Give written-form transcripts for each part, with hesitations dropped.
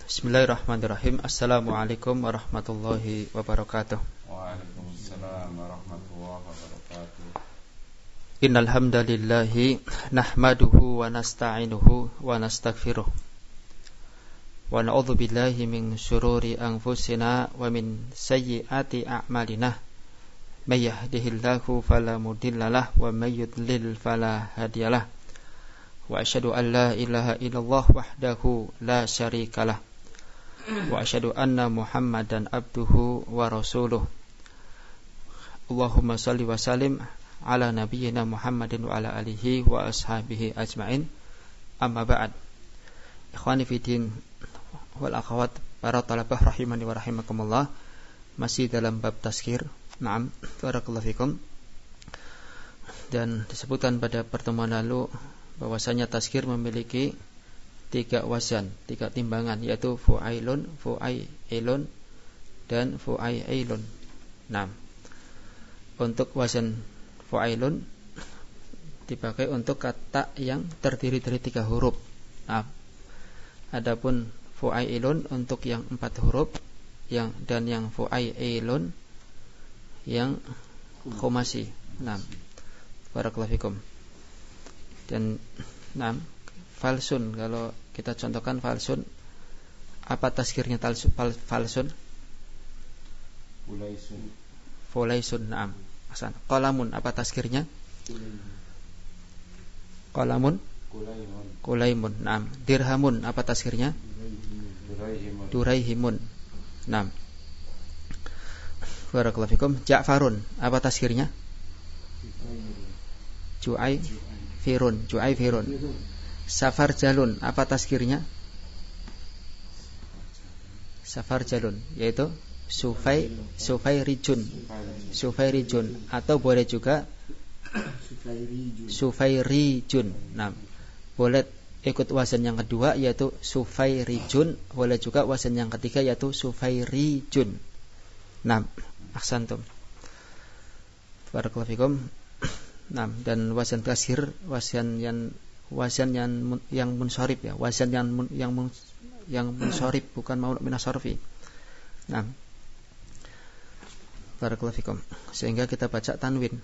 Bismillahirrahmanirrahim. Assalamualaikum warahmatullahi wabarakatuh. Waalaikumsalam warahmatullahi wabarakatuh. Innal hamdalillahi nahmaduhu wa nasta'inuhu wa nastaghfiruh. Wa na'udzu billahi min syururi anfusina wa min sayyiati a'malina. May yahdihillahu fala mudhillalah wa may yudlil fala hadiyalah. Wa asyhadu an la ilaha illallah wahdahu la syarikalah. Wa asyhadu anna Muhammadan abduhu wa rasuluh. Allahumma shalli wa sallim ala nabiyyina Muhammadin wa ala alihi wa ashabihi ajma'in. Amma ba'd. Ikhwani fi din wal akhawat, para talabah rahimani wa rahimakumullah. Masih dalam bab tazkir. Naam, barakallahu fikum. Dan disebutkan pada pertemuan lalu bahwasanya tazkir memiliki 3 wazan, 3 timbangan, yaitu fu'ailun, fu'ailun, dan fu'ailun. Nah, untuk wazan fu'ailun dipakai untuk kata yang terdiri dari 3 huruf. Nah, adapun fu'ailun untuk yang 4 huruf, dan yang fu'ailun yang khumasi. Nah, barakallahu fikum. Dan nah, falsun, kalau kita contohkan falsun, apa tazkirnya falsun? Fulaisun. Naam. Hasan. Qalamun, apa tazkirnya? Qalamun. Kulaimun. Naam. Dirhamun, apa tazkirnya? Duraihimun. Naam. Barakallahu fikum. Ja'farun, apa tazkirnya? Ju'aifirun. Safarjalun, apa tazkirnya? Safarjalun, yaitu Sufairijun, atau boleh juga Sufairijun. Nah, boleh ikut wazan yang kedua yaitu Sufairijun, boleh juga wazan yang ketiga yaitu Sufairijun. Nah, ahsantum. Barakallahu fikum. Nah, dan wazan tazkir, wazan yang munsharif, ya, wazan yang munsharif, bukan maulud minasharfi. Nah, barakallahu fikum. Sehingga kita baca tanwin.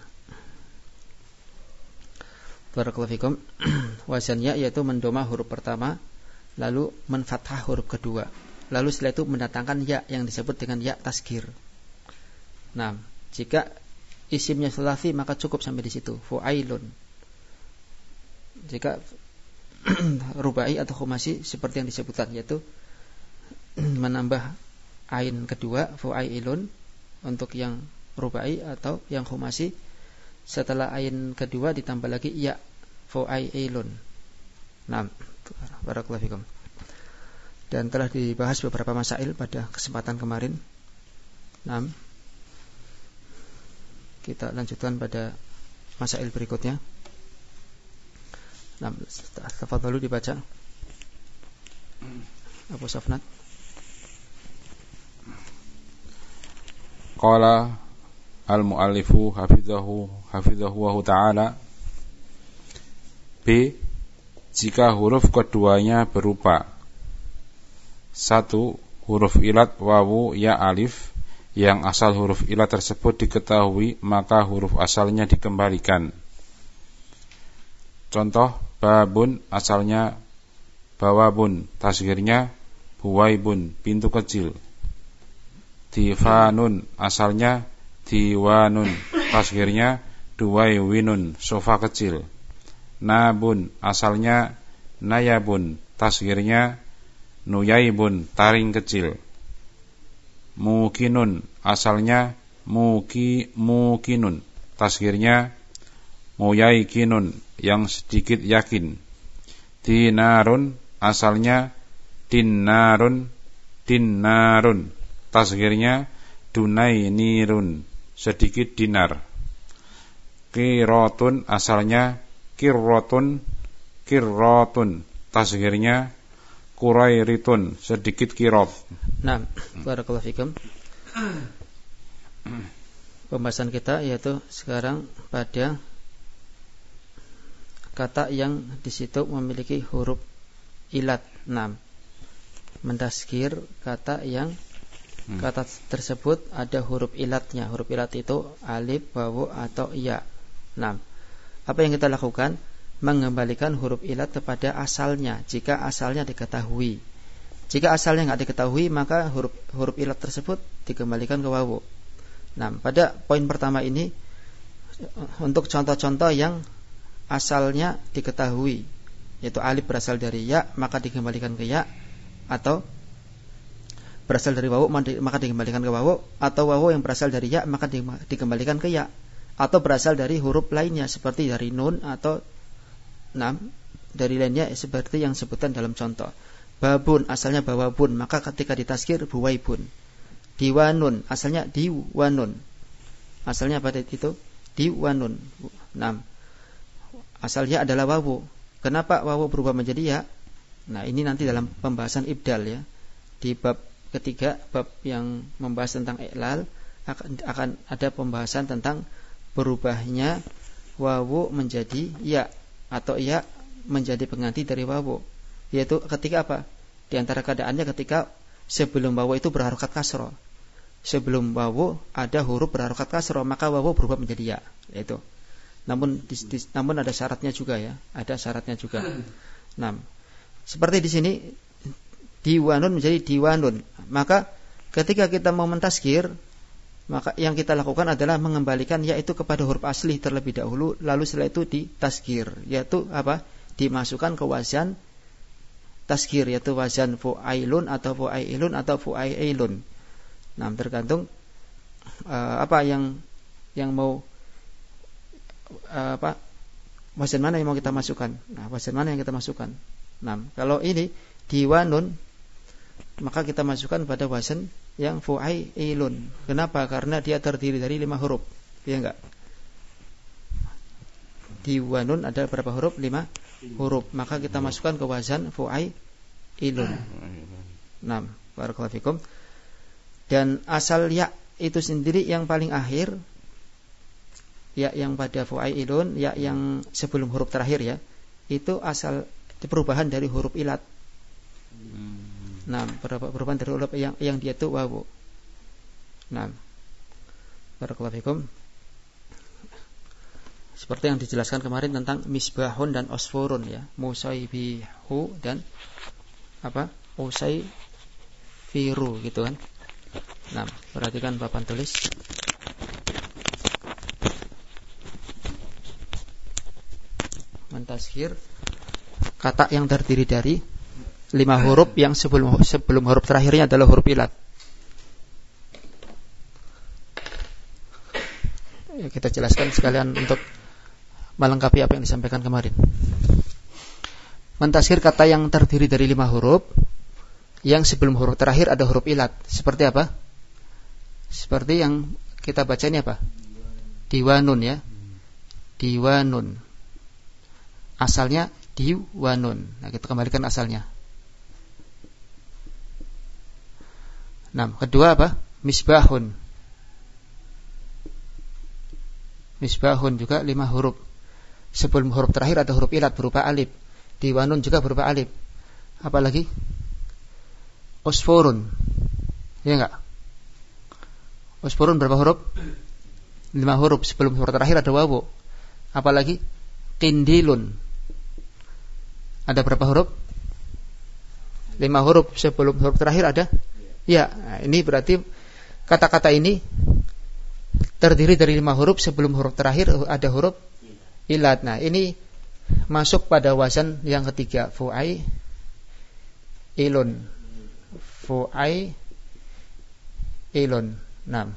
Barakallahu fikum. Wazannya yaitu mendoma huruf pertama, lalu menfathah huruf kedua, lalu setelah itu mendatangkan ya yang disebut dengan ya tazkir. Nah, jika isimnya sulasi maka cukup sampai di situ, fu'ailun. Jika rubai atau khumasi seperti yang disebutkan, yaitu menambah ain kedua, fu'ailun, untuk yang rubai atau yang khumasi. Setelah ain kedua ditambah lagi ya, fu'ailun. Nah, barakallahu fikum. Dan telah dibahas beberapa masail pada kesempatan kemarin. Nah, kita lanjutkan pada masail berikutnya. Nah, tafadhalu dibaca Abu Safnat. Qala al-muallifu hafizahu wa ta'ala. B. Jika huruf keduanya berupa 1. Huruf ilat wawu ya alif, yang asal huruf ilat tersebut diketahui, maka huruf asalnya dikembalikan. Contoh, babun asalnya bawabun, tazkirnya buwaibun, pintu kecil. Divanun asalnya diwanun, tazkirnya duwaiwinun, sofa kecil. Nabun asalnya nayabun, tazkirnya nuyaibun, taring kecil. Mukinun asalnya mukinun, tazkirnya muyaikinun, yang sedikit yakin. Dinarun asalnya dinarun, tazkirnya dunainirun, sedikit dinar. Qirotun asalnya kirrotun, tazkirnya kurairitun, sedikit kirot. Nah, barakallahu fikum. Pembahasan kita yaitu sekarang pada kata yang di situ memiliki huruf ilat. 6. Mentaskir kata yang kata tersebut ada huruf ilatnya. Huruf ilat itu alif, wawu atau ya. Nah, apa yang kita lakukan? Mengembalikan huruf ilat kepada asalnya jika asalnya diketahui. Jika asalnya nggak diketahui, maka huruf ilat tersebut dikembalikan ke wawu. Nah, pada poin pertama ini untuk contoh-contoh yang asalnya diketahui, yaitu alif berasal dari ya, maka dikembalikan ke ya, atau berasal dari wawu maka dikembalikan ke wawu, atau wawu yang berasal dari ya maka dikembalikan ke ya, atau berasal dari huruf lainnya seperti dari nun atau dari lainnya seperti yang sebutan dalam contoh. Babun asalnya bawabun, maka ketika ditaskir buwaibun. Diwanun asalnya diwanun, asalnya pada itu diwanun. Asalnya adalah wawu. Kenapa wawu berubah menjadi ya? Nah, ini nanti dalam pembahasan ibdal ya. Di bab ketiga, bab yang membahas tentang i'lal, akan ada pembahasan tentang berubahnya wawu menjadi ya, atau ya menjadi pengganti dari wawu. Yaitu ketika apa? Di antara keadaannya ketika sebelum wawu itu berharokat kasroh. Sebelum wawu ada huruf berharokat kasroh, maka wawu berubah menjadi ya. Yaitu. Namun ada syaratnya juga ya. Ada syaratnya juga. Nah, seperti di sini diwanun menjadi diwanun. Maka ketika kita mau mentaskir, maka yang kita lakukan adalah mengembalikan yaitu kepada huruf asli terlebih dahulu, lalu setelah itu ditaskir, yaitu apa? Dimasukkan ke wazan taskir, yaitu wazan fu'ailun atau fu'ailun atau fu'ailun. Nah, tergantung apa yang mau wazan mana yang mau kita masukkan. Nah, wazan mana yang kita masukkan. Nah, kalau ini diwanun, maka kita masukkan pada wazan yang fu'ailun. Kenapa? Karena dia terdiri dari 5 huruf. Ya enggak? Diwanun ada berapa huruf? 5 huruf. Maka kita masukkan ke wazan fu'ailun. Nah, barakallahu fikum. Dan asal ya itu sendiri yang paling akhir, ya yang pada fu'ailun, ya yang sebelum huruf terakhir ya, itu asal perubahan dari huruf ilat. Nah, perubahan dari huruf yang dia itu wawu. Nah, barakallahu fikum. Seperti yang dijelaskan kemarin tentang misbahun dan osforun ya, musaibihu dan usaifiru gitu kan. Nah, perhatikan papan tulis. Mentaskir kata yang terdiri dari 5 huruf yang sebelum huruf terakhirnya adalah huruf ilat. Ya, kita jelaskan sekalian untuk melengkapi apa yang disampaikan kemarin. Mentaskir kata yang terdiri dari 5 huruf yang sebelum huruf terakhir ada huruf ilat. Seperti apa? Seperti yang kita baca ini apa? Diwanun ya. Diwanun. Asalnya diwanun. Nah, kita kembalikan asalnya. Nah, kedua apa? Misbahun. Misbahun juga 5 huruf. Sebelum huruf terakhir ada huruf ilat berupa alif. Diwanun juga berupa alif. Apalagi? Osforun. Ya enggak? Osforun berapa huruf? 5 huruf. Sebelum huruf terakhir ada wawu. Apalagi? Qindilun. Ada berapa huruf? 5 huruf. Sebelum huruf terakhir ada? Ya, nah, ini berarti kata-kata ini terdiri dari 5 huruf. Sebelum huruf terakhir ada huruf ilat. Nah, ini masuk pada wazan yang ketiga, fu'ailun. Fu'ailun. Nah.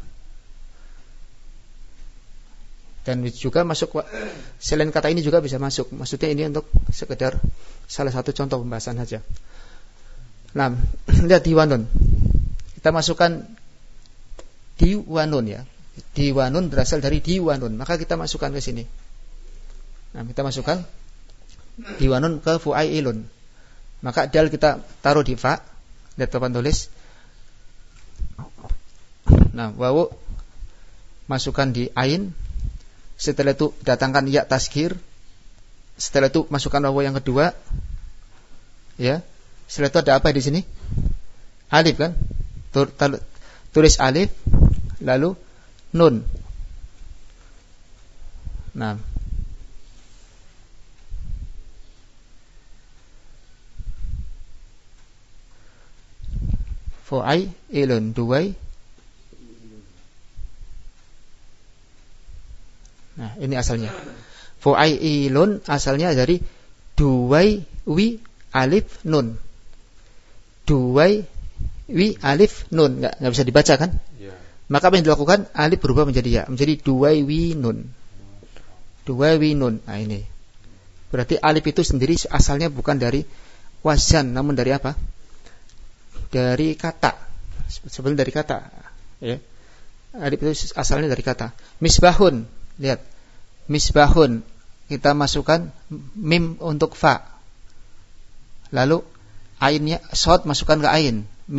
Dan juga masuk selain kata ini juga bisa masuk. Maksudnya ini untuk sekedar salah satu contoh pembahasan saja. Nah, lihat diwanun. Kita masukkan diwanun ya. Diwanun berasal dari diwanun, maka kita masukkan ke sini. Nah, kita masukkan diwanun ke fu'ailun. Maka dal kita taruh di fa. Lihat papan tulis. Nah, wawu masukkan di ain. Setelah itu datangkan ya taskir. Setelah itu masukkan wawu yang kedua. Ya. Setelah itu ada apa di sini? Alif kan? Tulis alif lalu nun. Nah. Fu'ailun duwai. Nah, ini asalnya. Fu'ailun asalnya dari duwai wi alif nun. Duwai wi alif nun, enggak bisa dibaca kan? Ya. Maka apa yang dilakukan? Alif berubah menjadi ya, menjadi duwai wi nun. Duwai wi nun. Nah, ini. Berarti alif itu sendiri asalnya bukan dari wazan, namun dari apa? Dari kata. Sebenarnya dari kata, ya. Alif itu asalnya dari kata. Misbahun, lihat. Misbahun, kita masukkan mim untuk fa. Lalu ainnya shad masukkan ke ain.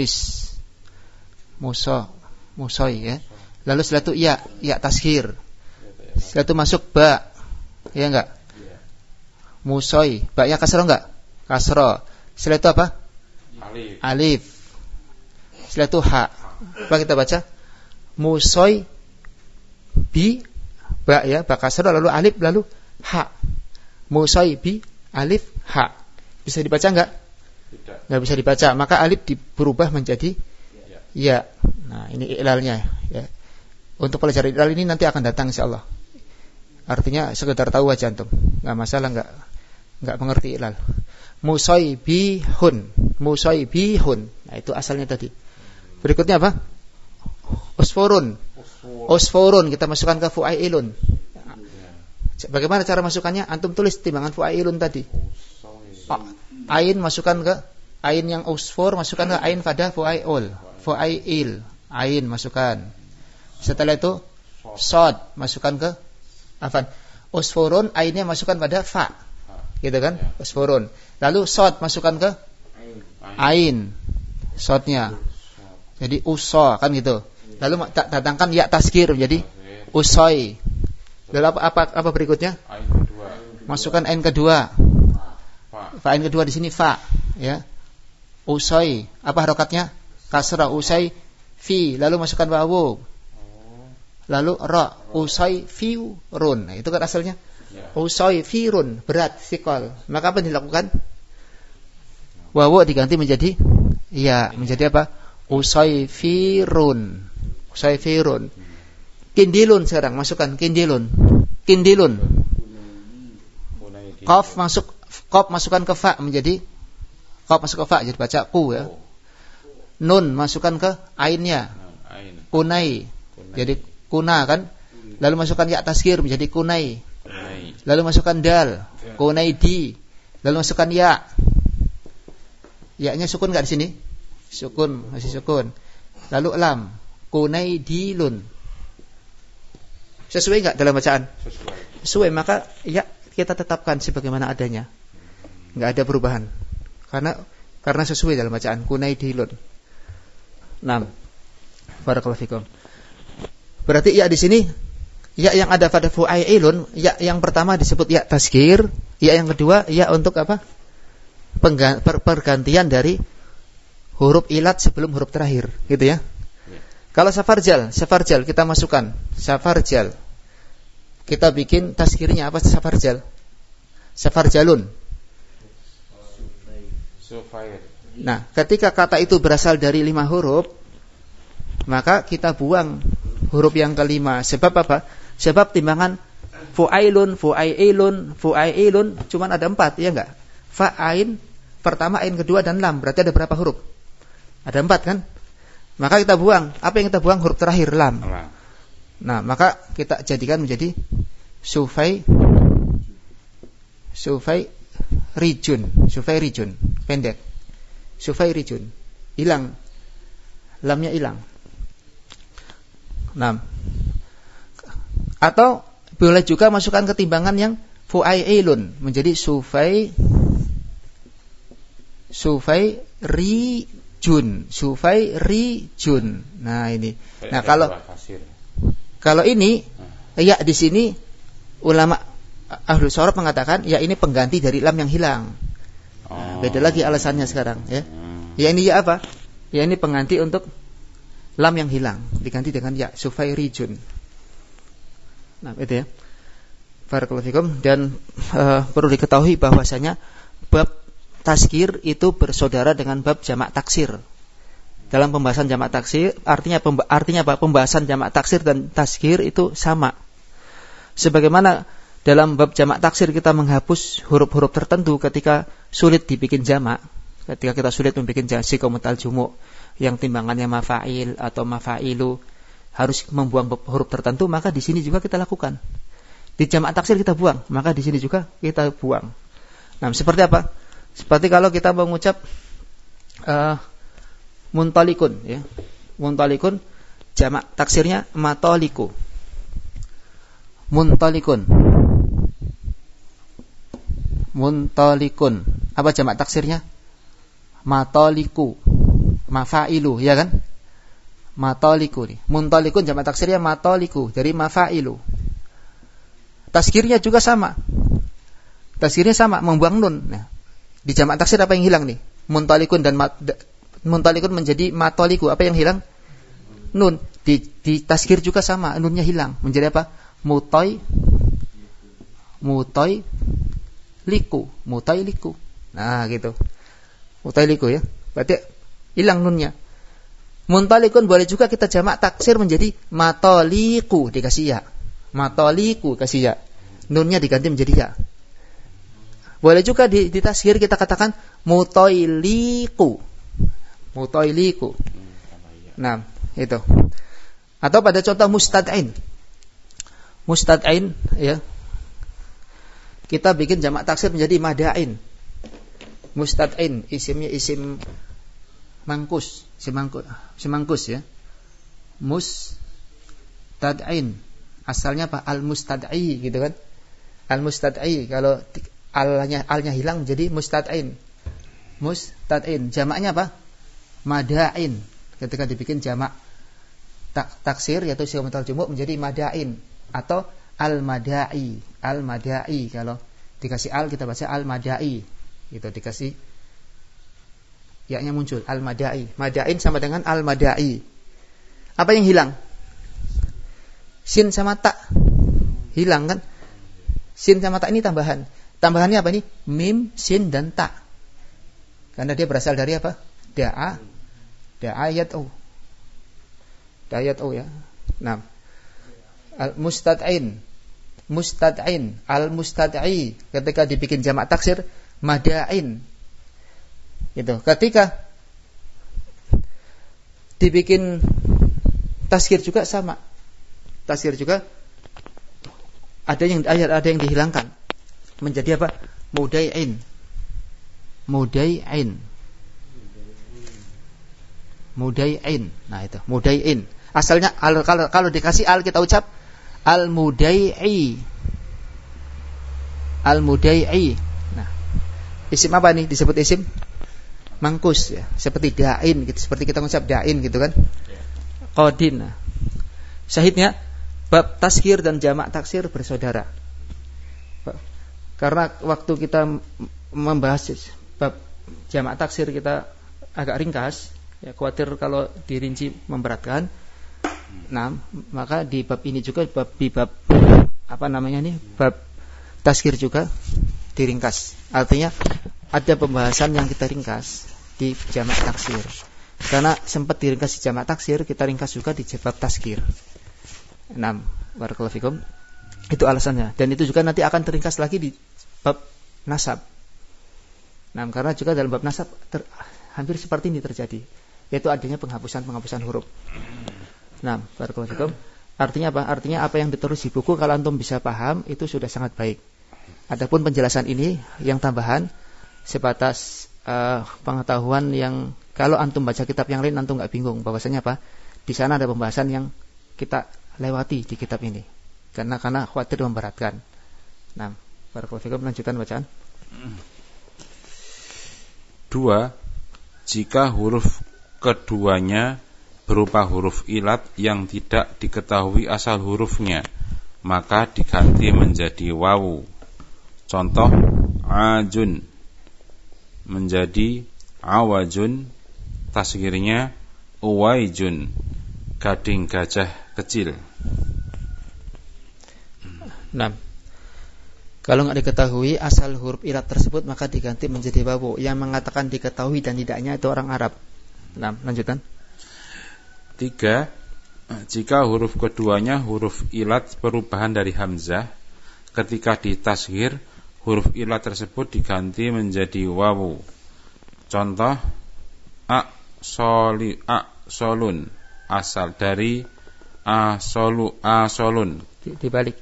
Musoi, ya. Lalu setelah itu ya tasghir. Setelah itu masuk ba. Ya enggak? Musoi, ba-nya kasroh enggak? Kasroh. Setelah itu apa? Alif. Setelah itu ha. Apa kita baca? Musoi bi ba, ya, ba kasroh lalu alif lalu ha. Musoi bi alif ha. Bisa dibaca enggak? Enggak bisa dibaca. Maka alif berubah menjadi ya. Nah, ini i'lalnya, ya. Untuk pelajaran i'lal ini nanti akan datang insyaallah. Artinya sekedar tahu aja antum. Enggak masalah, enggak mengerti i'lal. Musaibihun. Nah, itu asalnya tadi. Berikutnya apa? Usfurun. Kita masukkan ke fu'ailun. Bagaimana cara masukkannya? Antum tulis timbangan fu'ailun tadi. Ain masukkan ke ain yang usfur, masukkan ke ain pada fu'ail. Ain masukkan. Setelah itu shad masukkan ke afan. Usfurun ainnya masukkan pada fa. Gitu kan? Usfurun. Lalu shad masukkan ke ain. Shadnya. Jadi uso kan gitu. Lalu datangkan ya tasghir menjadi usoi. Lalu apa berikutnya? Ain kedua. Masukkan ain kedua. Fa ain kedua di sini fa, ya. Usoi. Apa harokatnya? Kasrah. Usai fi. Lalu masukkan wawu. Lalu ra. Usai fiurun. Nah, itu kan asalnya. Usai firun, berat, sikol. Maka apa yang dilakukan? Wawu diganti menjadi ya, menjadi apa? Usaifirun. Kindilun sekarang masukkan kindilun. Qaf masukkan ke fa menjadi qaf masuk ke fa jadi baca ku, ya. Nun masukkan ke ainnya. Kunai. Jadi kuna kan. Lalu masukkan ya tasghir menjadi kunai. Lalu masukkan dal, kunaidi. Lalu masukkan ya. Ya-nya sukun enggak di sini? Sukun, masih sukun. Lalu lam, kunaidilun. Sesuai enggak dalam bacaan? Sesuai, maka ya kita tetapkan sebagaimana adanya. Enggak ada perubahan. Karena sesuai dalam bacaan kunaidilun. 6. Barakallahu fikum. Berarti ya di sini ya yang ada pada fu'ailun, ya yang pertama disebut ya tasghir, ya yang kedua ya untuk apa? Pergantian dari huruf ilat sebelum huruf terakhir, gitu ya. Kalau safarjal kita masukkan safarjal. Kita bikin tasghirnya apa safarjal? Safarjalun. Nah, ketika kata itu berasal dari 5 huruf, maka kita buang huruf yang kelima. Sebab apa? Sebab timbangan fu'ailun cuman ada 4, ya enggak? Fa'ain pertama, ain kedua dan lam. Berarti ada berapa huruf? Ada 4 kan? Maka kita buang. Apa yang kita buang? Huruf terakhir lam. Nah, maka kita jadikan menjadi sufai rijun. Pendek. Sufai rijun. Hilang. Lamnya hilang. 6. Atau boleh juga masukkan ketimbangan yang fu'ailun menjadi sufai rijun. Nah, ini. Nah, kalau ini ya di sini ulama ahlu shorab mengatakan ya ini pengganti dari lam yang hilang. Nah, beda lagi alasannya sekarang, ya. Ya ini ya apa? Ya, ini pengganti untuk lam yang hilang, diganti dengan ya, sufairijun. Nah, itu ya. Barakallahu fikum. Dan perlu diketahui bahwasanya bab tazkir itu bersaudara dengan bab jamak taksir. Dalam pembahasan jamak taksir, artinya apa? Pembahasan jamak taksir dan tazkir itu sama. Sebagaimana dalam bab jamak taksir kita menghapus huruf-huruf tertentu ketika sulit dibikin jamak, ketika kita sulit membikin jasik mutal jumu yang timbangannya mafa'il atau mafa'ilu, harus membuang huruf tertentu, maka di sini juga kita lakukan. Di jamak taksir kita buang, maka di sini juga kita buang. Nah, seperti apa? Seperti kalau kita mengucap muntalikun, ya. Muntalikun jamak taksirnya mataliku. Muntalikun. Muntalikun. Apa jamak taksirnya? Mataliku. Mafailu, ya kan? Mataliku nih. Muntalikun jamak taksirnya mataliku dari mafailu. Tazkirnya juga sama. Tazkirnya sama, membuang nun. Nah, di jamak taksir apa yang hilang nih? Muntalikun dan muntalikun menjadi mataliku. Apa yang hilang? Nun. Di tazkir juga sama, nunnya hilang. Menjadi apa? Mutai liku. Nah, gitu. Mutai liku, ya. Berarti hilang nunnya. Muntalikun boleh juga kita jamak taksir menjadi mataliku, dikasih ya. Mataliku kasih ya. Nunnya diganti menjadi ya. Boleh juga di tazkir kita katakan mutailiku. Nah, itu. Atau pada contoh mustad'in. Mustad'in, ya. Kita bikin jamak taksir menjadi mada'in. Mustad'in, isimnya isim mangkus, ya. Mustad'in. Asalnya apa? Al-mustad'i, gitu kan? Al-mustad'i, kalau alnya hilang menjadi mustad'in. Mustad'in, jamaknya apa? Mada'in. Ketika dibikin jamak taksir yaitu sighah mutal jumuk menjadi mada'in atau al-mada'i. Al-mada'i, kalau dikasih al kita baca al-mada'i. Gitu, dikasih ya-nya muncul al-mada'i. Mada'in sama dengan al-mada'i. Apa yang hilang? Sin sama ta. Hilang kan? Sin sama ta ini tambahan. Tambahannya apa nih? Mim, sin dan ta. Karena dia berasal dari apa? Da'ayat ya. Nah, al-mustad'in, al-mustad'i ketika dibikin jamak taksir mada'in. Gitu. Ketika dibikin tazkir juga sama. Tazkir juga ada yang dihilangkan menjadi apa? Mudai'in. Nah, itu mudai'in. Asalnya kalau dikasih al kita ucap al-mudai'i. Nah, isim apa nih? Disebut isim mangkus, ya. Seperti da'in gitu, seperti kita ngucap da'in gitu kan. Qadin. Nah, syahidnya bab tazkir dan jamak taksir bersaudara. Karena waktu kita membahas bab jamak taksir kita agak ringkas, ya, khawatir kalau dirinci memberatkan. Nah, maka di bab ini juga bab tazkir juga diringkas. Artinya ada pembahasan yang kita ringkas di jamak taksir. Karena sempat diringkas di jamak taksir, kita ringkas juga di bab tazkir. 6. Barakallahu fikum. Itu alasannya. Dan itu juga nanti akan teringkas lagi di bab nasab. Nah, karena juga dalam bab nasab hampir seperti ini terjadi, yaitu adanya penghapusan huruf. Nah, barakallahu fikum. Artinya apa? Artinya apa yang ditulis di buku kalau antum bisa paham itu sudah sangat baik. Adapun penjelasan ini yang tambahan sebatas pengetahuan yang kalau antum baca kitab yang lain antum enggak bingung bahwasanya apa? Di sana ada pembahasan yang kita lewati di kitab ini. Karena khawatir memberatkan. Nah, barakallahu fikum, lanjutkan bacaan. 2. Jika huruf keduanya berupa huruf ilat yang tidak diketahui asal hurufnya, maka diganti menjadi wawu. Contoh, ajun menjadi awajun, tasghirnya uwaijun, gading gajah kecil. Nah, kalau nggak diketahui asal huruf ilat tersebut maka diganti menjadi wawu. Yang mengatakan diketahui dan tidaknya itu orang Arab. Nah, lanjutkan. 3. Jika huruf keduanya huruf ilat perubahan dari hamzah, ketika ditashghir huruf ilat tersebut diganti menjadi wawu. Contoh, solun, asal dari asolun. Dibalik.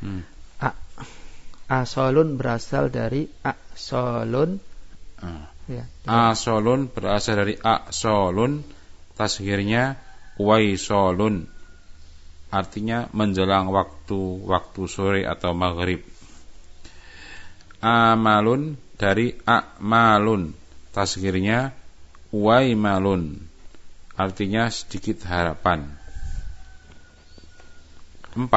Asolun berasal dari asolun. Ya, asolun berasal dari asolun, tasghirnya waisolun, artinya menjelang waktu sore atau maghrib. Amalun dari a'malun, tasghirnya waimalun, artinya sedikit harapan. 4.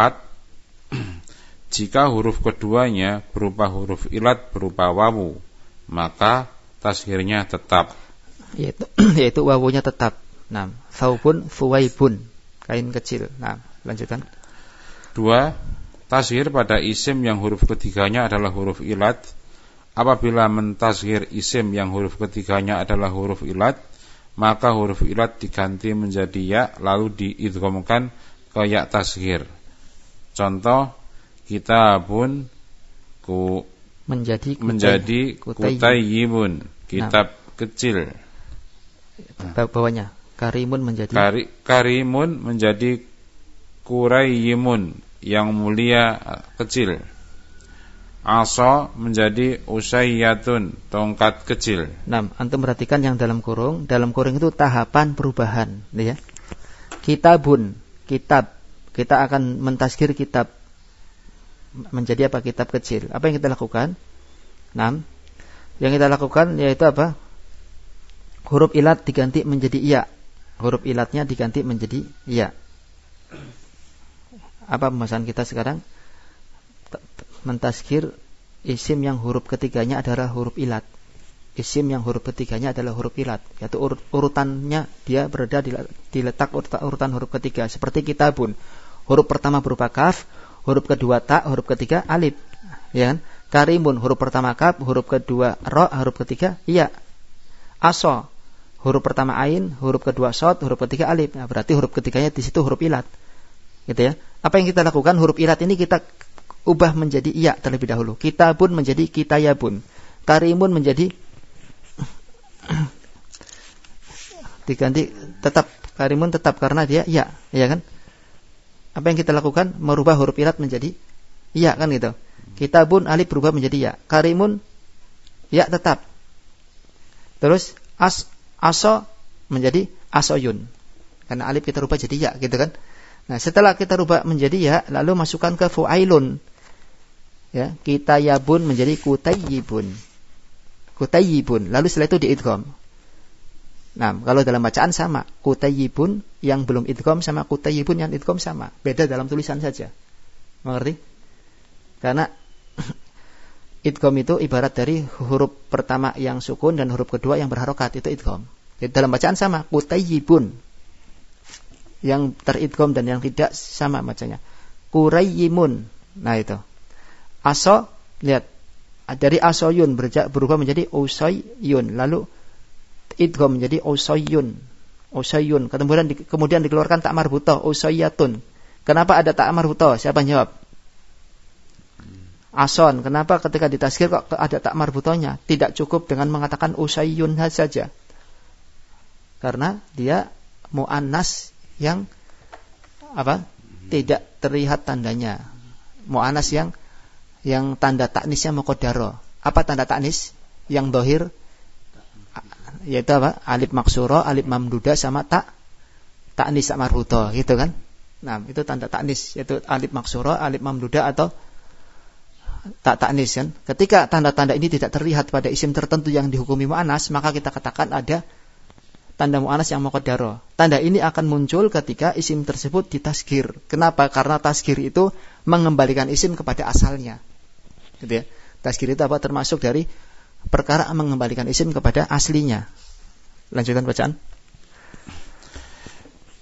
Jika huruf keduanya berupa huruf ilat berupa wawu, maka tasghirnya tetap, yaitu wawunya tetap. Nah, saubun fuwaibun, kain kecil. Nah, lanjutkan. 2. Tasghir pada isim yang huruf ketiganya adalah huruf ilat. Apabila mentasghir isim yang huruf ketiganya adalah huruf ilat, maka huruf ilat diganti menjadi ya lalu diidghamkan ke ya tasghir. Contoh, kitabun menjadi kutayyibun, kitab kecil. Bawahnya karimun menjadi karimun menjadi kurayyimun, yang mulia kecil. Asa menjadi usayyatun, tongkat kecil. Nah, antum perhatikan yang dalam kurung itu tahapan perubahan, ya. Kitabun, kitab. Kita akan mentasghir kitab menjadi apa? Kitab kecil. Apa yang kita lakukan? Nah, yang kita lakukan yaitu apa? Huruf ilat diganti menjadi iya. Huruf ilatnya diganti menjadi iya. Apa pembahasan kita sekarang? Mentasghir isim yang huruf ketiganya adalah huruf ilat. Isim yang huruf ketiganya adalah huruf ilat, yaitu urutannya dia berada di letak urutan huruf ketiga. Seperti kitabun, huruf pertama berupa kaf, huruf kedua ta, huruf ketiga alif, ya kan? Karimun, huruf pertama kaf, huruf kedua ro, huruf ketiga iya. Aso, huruf pertama ain, huruf kedua shad, huruf ketiga alif. Nah, berarti huruf ketiganya di situ huruf ilat. Gitu ya. Apa yang kita lakukan? Huruf ilat ini kita ubah menjadi iya terlebih dahulu. Kitabun menjadi kitayabun. Karimun menjadi diganti tetap, karimun tetap karena dia iya, ya kan? Apa yang kita lakukan? Merubah huruf ilat menjadi iya, kan gitu. Kitabun alif berubah menjadi iya. Karimun ya tetap. Terus aso menjadi asoyun. Karena alif kita rubah jadi ya, gitu kan? Nah, setelah kita rubah menjadi ya, lalu masukkan ke fu'ailun. Ya, kitayabun menjadi kutayyibun. Kutayyibun. Lalu setelah itu diidgham. Nah, kalau dalam bacaan sama, kutayyibun yang belum idgham sama kutayyibun yang idgham sama. Beda dalam tulisan saja. Mengerti? Karena idgham itu ibarat dari huruf pertama yang sukun dan huruf kedua yang berharokat, itu idgham. Jadi dalam bacaan sama, kutayyibun. Yang teridgham dan yang tidak sama bacanya. Kurayyimun. Nah, itu. Aso, lihat. Dari asoyun berubah menjadi usoyun. Lalu idgham menjadi usoyun. Usoyun. Kemudian dikeluarkan tak marbutoh, usoyatun. Kenapa ada tak marbutoh? Siapa yang jawab? Ason. Kenapa ketika ditashghir kok ada tak marbutohnya? Tidak cukup dengan mengatakan usoyun saja. Karena dia mu'annas yang apa? Tidak terlihat tandanya. Mu'annas yang tanda taknisnya muqaddaro. Apa tanda taknis? Yang dohir yaitu apa? Alif maksuro, alif mamduda sama taknis tak marbutoh, gitu kan? Nah, itu tanda taknis, yaitu alif maksuro, alif mamduda atau taknis kan? Ketika tanda-tanda ini tidak terlihat pada isim tertentu yang dihukumi mu'annas, maka kita katakan ada tanda mu'annas yang muqaddaro. Tanda ini akan muncul ketika isim tersebut ditashghir. Kenapa? Karena tashghir itu mengembalikan isim kepada asalnya. Gitu ya. Tashghir itu apa? Termasuk dari perkara mengembalikan isim kepada aslinya. Lanjutkan bacaan.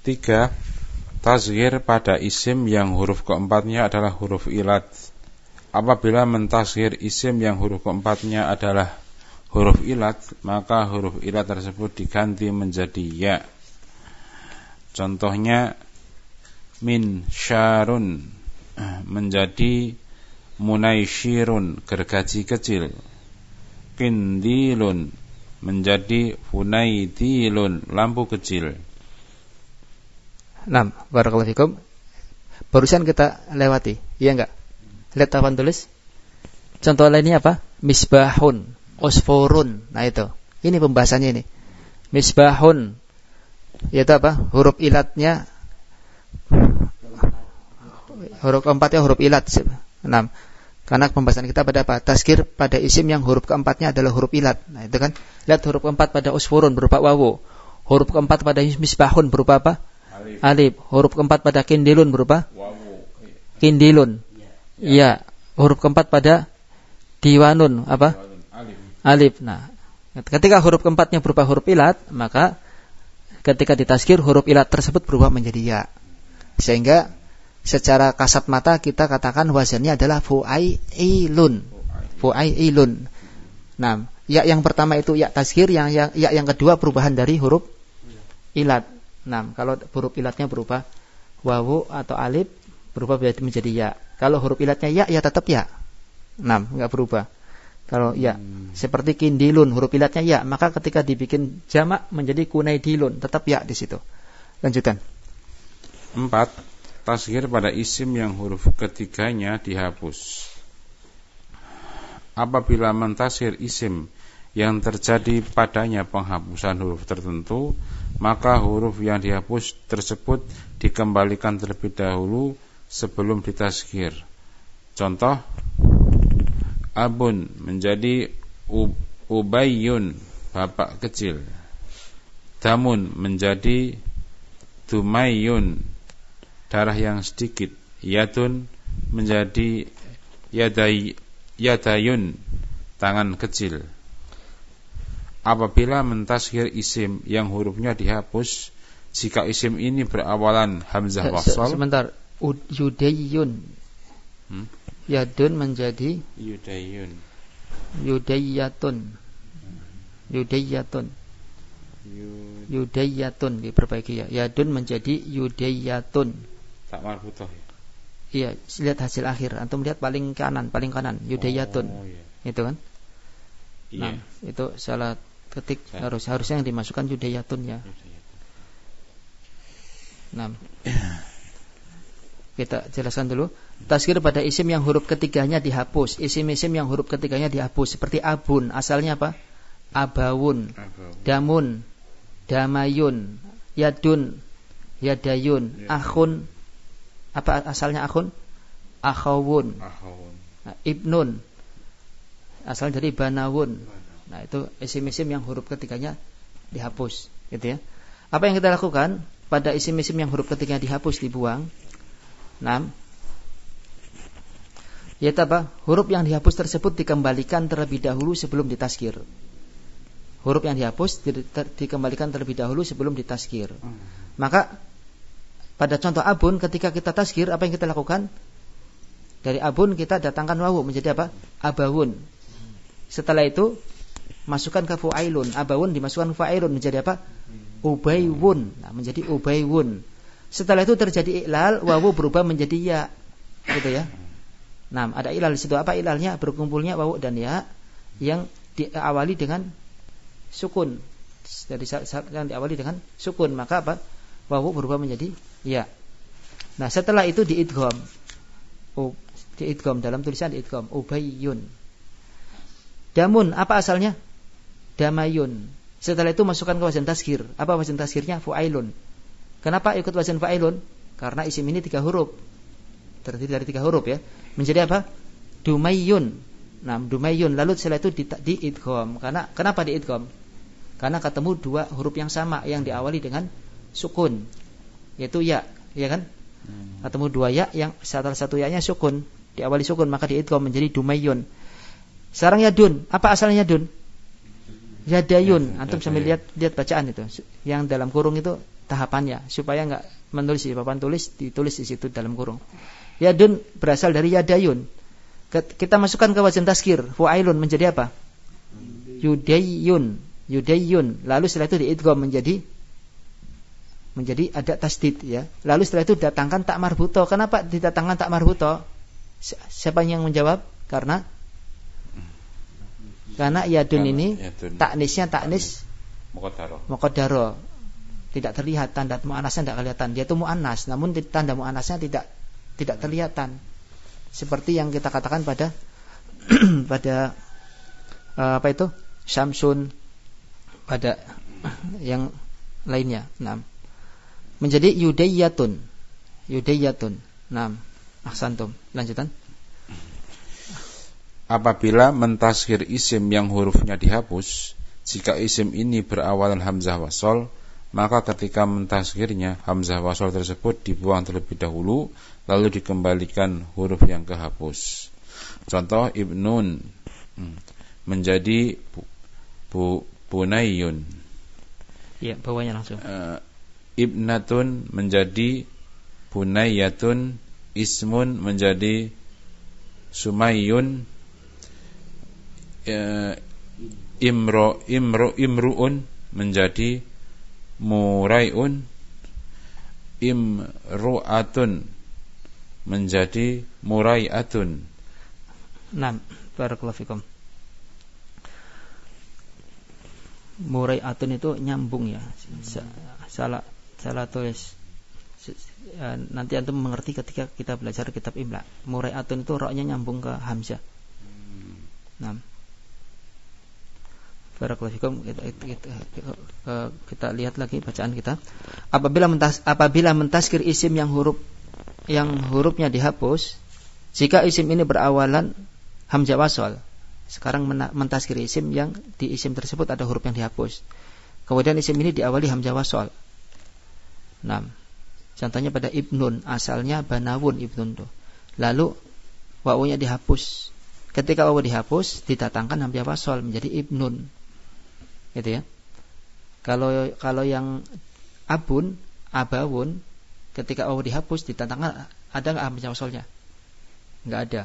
3. Tasghir pada isim yang huruf keempatnya adalah huruf ilat. Apabila mentasghir isim yang huruf keempatnya adalah huruf ilat, maka huruf ilat tersebut diganti menjadi ya. Contohnya min syarun menjadi munaishirun, gergaji kecil. Qindilun menjadi funaidilun, lampu kecil. Nah, barakallahu fikum. Barusan kita lewati, iya enggak? Lihat apa tulis? Contoh lainnya apa? Misbahun, usfurun. Nah itu. Ini pembahasannya ini. Misbahun. Yaitu apa? Huruf ilatnya, huruf keempatnya huruf ilat. 6. Karena pembahasan kita pada apa? Tazkir pada isim yang huruf keempatnya adalah huruf ilat. Nah itu kan. Lihat huruf keempat pada usfurun berupa wawu. Huruf keempat pada misbahun berupa apa? Alif. Huruf keempat pada kindilun berupa wawu. Kindilun. Ya. Huruf keempat pada diwanun apa? Alif. Nah, ketika huruf keempatnya berupa huruf ilat, maka ketika ditazkir huruf ilat tersebut berubah menjadi ya. Sehingga secara kasat mata kita katakan wazannya adalah fu'ailun. Fu'ailun. Nah, ya yang pertama itu ya tazkir, yang kedua perubahan dari huruf ilat. Nah, kalau huruf ilatnya berubah wawu atau alif, berubah menjadi ya. Kalau huruf ilatnya ya tetap ya. Nah, enggak berubah. Kalau ya seperti kindilun, huruf ilatnya ya, maka ketika dibikin jamak menjadi kunaidilun, tetap ya di situ. Lanjutkan. 4. Tazkir pada isim yang huruf ketiganya dihapus. Apabila mentazkir isim yang terjadi padanya penghapusan huruf tertentu, maka huruf yang dihapus tersebut dikembalikan terlebih dahulu sebelum ditazkir. Contoh, abun menjadi ubayyun, bapak kecil. Damun menjadi dumayyun, darah yang sedikit. Yadun menjadi yadayun, tangan kecil. Apabila mentazkir isim yang hurufnya dihapus, jika isim ini berawalan hamzah wasal. Sebentar, yudayyun. Yadun menjadi yudayun. Yudayyatun. Yudayyatun diperbaiki ya. Yadun menjadi yudayyatun. Tak marbutoh ya. Iya, lihat hasil akhir. Antum lihat paling kanan, yudayyatun. Iya. Itu kan? Iya. Nah, itu salah ketik, harusnya yang dimasukkan yudayyatun ya. Nah. Kita jelaskan dulu. Tazkir pada isim yang huruf ketiganya dihapus. Isim-isim yang huruf ketiganya dihapus. Seperti abun, asalnya apa? Abawun. Damun, damayun. Yadun, yadayun. Akhun, apa asalnya akhun? Akhawun. Nah, ibnun, asal dari banawun. Nah itu isim-isim yang huruf ketiganya dihapus, gitu ya. Apa yang kita lakukan pada isim-isim yang huruf ketiganya dihapus, dibuang? 6. Yaitu apa? Huruf yang dihapus tersebut dikembalikan terlebih dahulu sebelum ditazkir. Huruf yang dihapus dikembalikan terlebih dahulu sebelum ditazkir. Maka pada contoh abun, ketika kita tazkir, apa yang kita lakukan? Dari abun kita datangkan wawu menjadi apa? Abawun. Setelah itu masukkan ke fu'ailun. Abawun dimasukkan ke fu'ailun menjadi apa? Ubaywun. Nah, menjadi ubaywun. Setelah itu terjadi iklal, wawu berubah menjadi ya, gitu ya. Nah, ada iklal di situ. Apa iklalnya? Berkumpulnya wawu dan ya yang diawali dengan sukun. Dari yang diawali dengan sukun, maka apa? Wawu berubah menjadi ya. Nah, setelah itu diidgham. Diidgham dalam tulisan diidgham ubayyun. Damun, apa asalnya? Damayun. Setelah itu masukkan ke wazan tazkir. Apa wazan tazkirnya? Fu'ailun. Kenapa ikut wazan fa'ilun? Karena isim ini 3 huruf. Terdiri dari 3 huruf ya. Menjadi apa? Dumayyun. Nah, dumayyun. Lalu setelah itu diidgham. Kenapa diidgham? Karena ketemu 2 huruf yang sama yang diawali dengan sukun, yaitu ya, ya kan? Ketemu 2 ya yang salah satu ya-nya sukun, diawali sukun, maka diidgham menjadi dumayyun. Sekarang yadun. Apa asalnya yadun? Yadayun. Antum sambil lihat bacaan itu. Yang dalam kurung itu tahapannya supaya enggak menulis di papan tulis, ditulis di situ dalam kurung. Yadun berasal dari yadayun. Kita masukkan ke wazan tazkir, fu'ailun menjadi apa? Yudayyun. Lalu setelah itu diidgham menjadi ada tasdid ya. Lalu setelah itu datangkan tak marbuto. Kenapa didatangkan tak marbuto? Siapa yang menjawab? Karena yadun ini taknisnya taknis muqaddaro. Tidak terlihat, tanda muannasnya tidak kelihatan. Dia itu muannas, namun tanda muannasnya tidak terlihatan. Seperti yang kita katakan pada apa itu? Syamsun, pada yang lainnya. Nah, menjadi yudayyatun. Nah, ahsantum. Lanjutan. Apabila mentasghir isim yang hurufnya dihapus, jika isim ini berawalan hamzah wasol, maka ketika mentasghirnya hamzah wasol tersebut dibuang terlebih dahulu, lalu dikembalikan huruf yang kehapus. Contoh ibnun menjadi bunayyun. Ya, bawahnya langsung. Ibnatun menjadi bunayyatun, ismun menjadi sumayyun, imru'un menjadi murai'un, imru'atun menjadi murai'atun. Nah, barakallahu fikum. Murai'atun itu nyambung ya. Salah tulis. Nanti antum mengerti ketika kita belajar kitab Imla. Murai'atun itu ra-nya nyambung ke hamzah. Nah, barakallahu fikum. Kita lihat lagi bacaan kita. Apabila mentazkir isim yang hurufnya dihapus, jika isim ini berawalan hamzah wasol. Sekarang mentazkir isim yang di isim tersebut ada huruf yang dihapus. Kemudian isim ini diawali hamzah wasol. Nah, contohnya pada ibnun, asalnya banawun ibnun tuh. Lalu wawunya dihapus. Ketika wawu dihapus, didatangkan hamzah wasol menjadi ibnun. Gitu ya. Kalau yang abawun, ketika wawu dihapus, didatangkan ada enggak hamzah wasolnya? Enggak ada.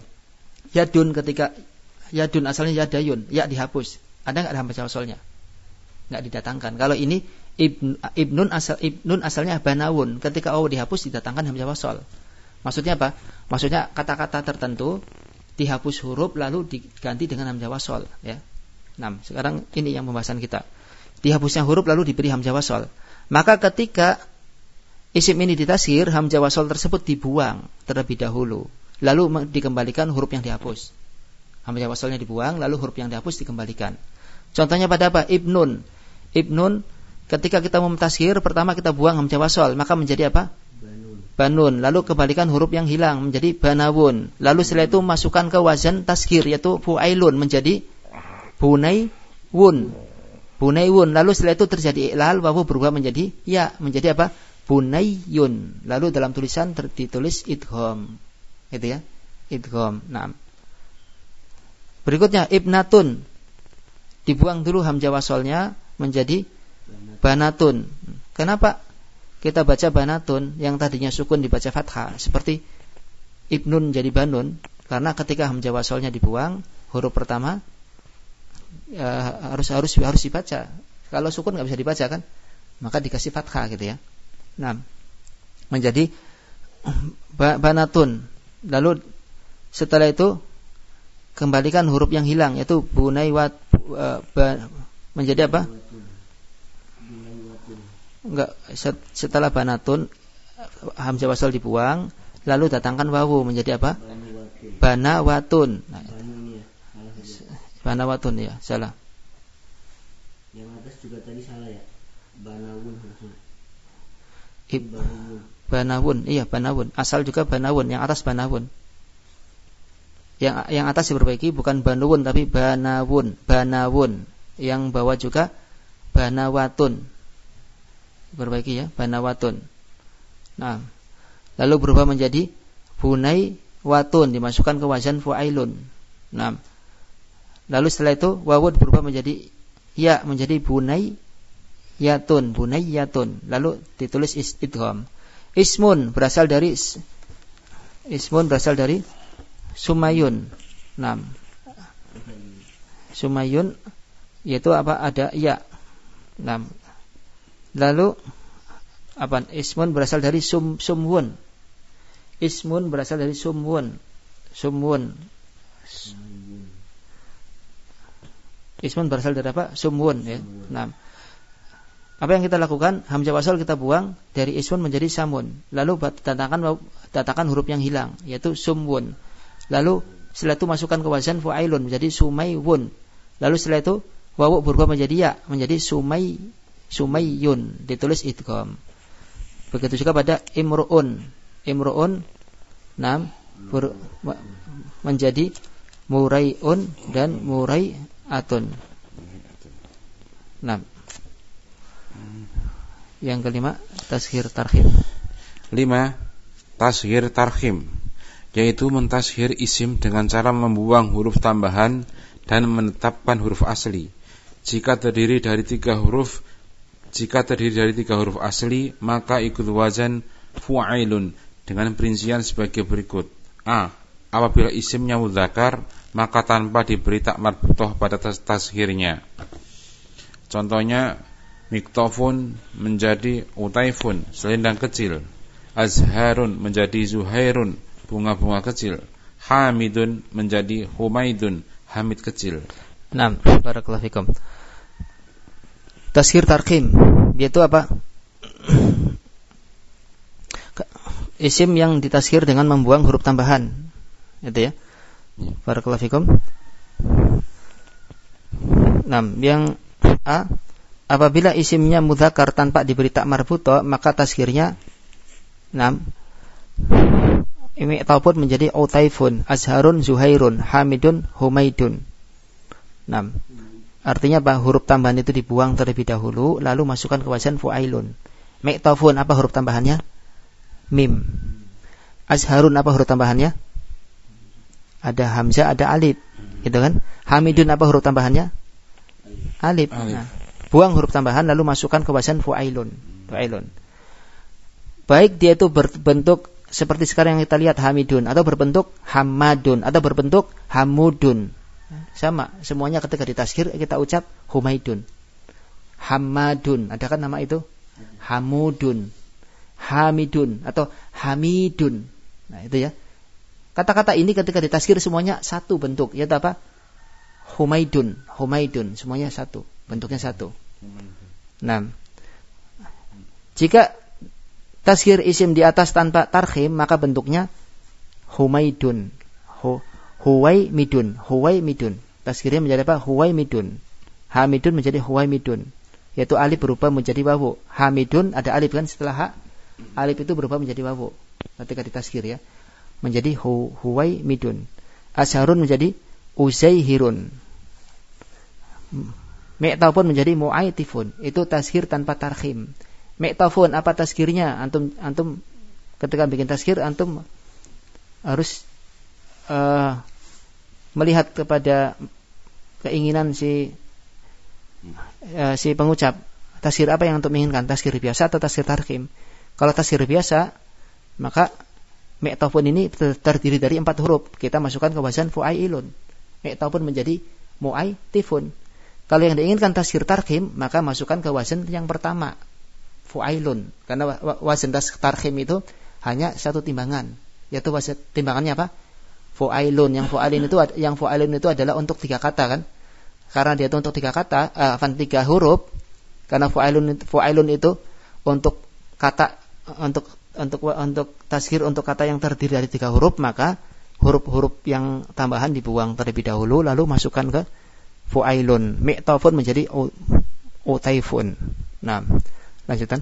Yadun asalnya yadayun, ya dihapus. Ada enggak hamzah wasolnya? Enggak didatangkan. Kalau ini ibnun asalnya banawun, ketika wawu dihapus didatangkan hamzah wasol. Maksudnya apa? Maksudnya kata-kata tertentu dihapus huruf lalu diganti dengan hamzah wasol ya. Nah, sekarang ini yang pembahasan kita. Dihapusnya huruf lalu diberi hamzah wasol. Maka ketika isim ini ditazkir, hamzah wasol tersebut dibuang terlebih dahulu, lalu dikembalikan huruf yang dihapus. Hamzah wasolnya dibuang, lalu huruf yang dihapus dikembalikan. Contohnya pada apa? Ibnun, ketika kita mentazkir, pertama kita buang hamzah wasol, maka menjadi apa? Banun. Lalu kembalikan huruf yang hilang menjadi banawun. Lalu setelah itu masukkan ke wazan tazkir, yaitu fu'ailun menjadi bunaiwun. Lalu setelah itu terjadi i'lal, wawu berubah menjadi ya, menjadi apa? Bunayyun. Lalu dalam tulisan ditulis idgham. Gitu ya. Idgham. Nah. Berikutnya ibnatun. Dibuang dulu hamzah wasolnya menjadi banatun. Kenapa kita baca banatun yang tadinya sukun dibaca fathah seperti ibnun jadi banun? Karena ketika hamzah wasolnya dibuang, huruf pertama harus dibaca. Kalau sukun enggak bisa dibaca kan? Maka dikasih fathah gitu ya. Nah, menjadi banatun. Lalu setelah itu kembalikan huruf yang hilang, yaitu bunaiwat menjadi apa? Enggak, setelah banatun hamzah wasal dibuang, lalu datangkan wawu menjadi apa? Banawatun. Nah, banawatun ya, salah. Yang atas juga tadi salah ya. Banawun maksudnya. Banawun, iya banawun. Asal juga banawun, yang atas banawun. Yang atas diperbaiki bukan banawun tapi banawun. Yang bawah juga banawatun. Diperbaiki ya, banawatun. Nah, lalu berubah menjadi bunaiwatun, dimasukkan ke wazan fu'ailun. Nah, lalu setelah itu wawu berubah menjadi ya, menjadi bunayyatun, bunayyatun, lalu ditulis idgham. Ismun berasal dari sumayun. Sumayun yaitu apa? Ada ya. Lalu apa? Ismun berasal dari sumwun. Ismun berasal dari sumwun. Ismun berasal dari apa? Sumwun ya. Apa yang kita lakukan? Hamzah wasal kita buang dari ismun menjadi samun. Lalu datangkan huruf yang hilang yaitu sumwun. Lalu setelah itu masukkan ke wazan fu'ailun menjadi sumaywun. Lalu setelah itu wawu berubah menjadi ya menjadi sumayyun, ditulis idgham. Begitu juga pada imru'un menjadi murai'un dan murai'atun. Yang kelima tashghir tarhim. 5. Tashghir tarhim, yaitu mentashghir isim dengan cara membuang huruf tambahan dan menetapkan huruf asli. Jika terdiri dari 3 huruf asli, maka ikut wazan fu'ailun dengan perincian sebagai berikut. A. Apabila isimnya mudzakkar, maka tanpa diberi tak marbutoh pada tashghirnya. Contohnya, miktofun menjadi utaifun, selendang kecil. Azharun menjadi zuhairun, bunga-bunga kecil. Hamidun menjadi humaidun, hamid kecil. Barakallahu fikum. Tashghir tarhim yaitu apa? Isim yang ditashghir dengan membuang huruf tambahan. Itu ya. Barakallahu fikum. Yang A, apabila isimnya mudzakkar tanpa diberi tak marbutoh, maka tashghirnya ini ataupun menjadi utaifun, azharun, zuhairun, hamidun, humaidun. Artinya apa? Huruf tambahan itu dibuang terlebih dahulu, lalu masukkan ke wazan fu'ailun. Miktafun, apa huruf tambahannya? Mim. Azharun, apa huruf tambahannya? Ada hamzah, ada alif, gitu kan? Hamidun, apa huruf tambahannya? Alif. Buang huruf tambahan lalu masukkan ke wazan fu'ailun. Baik dia itu berbentuk seperti sekarang yang kita lihat hamidun, atau berbentuk hamadun, atau berbentuk hamudun. Sama, semuanya ketika ditashghir kita ucap humaidun, hamadun. Ada kan nama itu? Hamudun, hamidun, atau hamidun. Itu ya. Kata-kata ini ketika ditashghir semuanya satu bentuk, yaitu apa? Humaidun, semuanya satu, bentuknya satu. Jika tashghir isim di atas tanpa tarhim, maka bentuknya humaidun, huwaimidun. Tashghirnya menjadi apa? Huwaimidun. Hamidun menjadi huwaimidun, yaitu alif berubah menjadi wawu. Hamidun ada alif kan setelah ha, alif itu berubah menjadi wawu ketika ditashghir ya, menjadi huwaimidun. Azharun menjadi uzaihirun. Mi'tafun menjadi mu'aitifun. Itu tashghir tanpa tarhim. Mi'tafun apa tashghirnya? Antum ketika bikin tashghir antum harus melihat kepada keinginan si pengucap. Tashghir apa yang antum inginkan? Tashghir biasa atau tashghir tarhim? Kalau tashghir biasa, maka mi'tafun ini terdiri dari 4 huruf. Kita masukkan ke wazan fu'ailun. Mi'tafun menjadi mu'aitifun. Kalau yang diinginkan tashghir tarhim, maka masukkan ke wazan yang pertama, fu'ailun. Karena wazan tarhim itu hanya satu timbangan, yaitu wazan timbangannya apa? Fu'ailun. Yang fu'ailun itu adalah untuk 3 kata kan? Karena dia itu untuk 3 kata, 3 huruf. Karena fu'ailun itu untuk kata untuk tashghir untuk kata yang terdiri dari 3 huruf, maka huruf-huruf yang tambahan dibuang terlebih dahulu lalu masukkan ke fu'ailun. Mi'tafun menjadi utaifun. Lanjutan.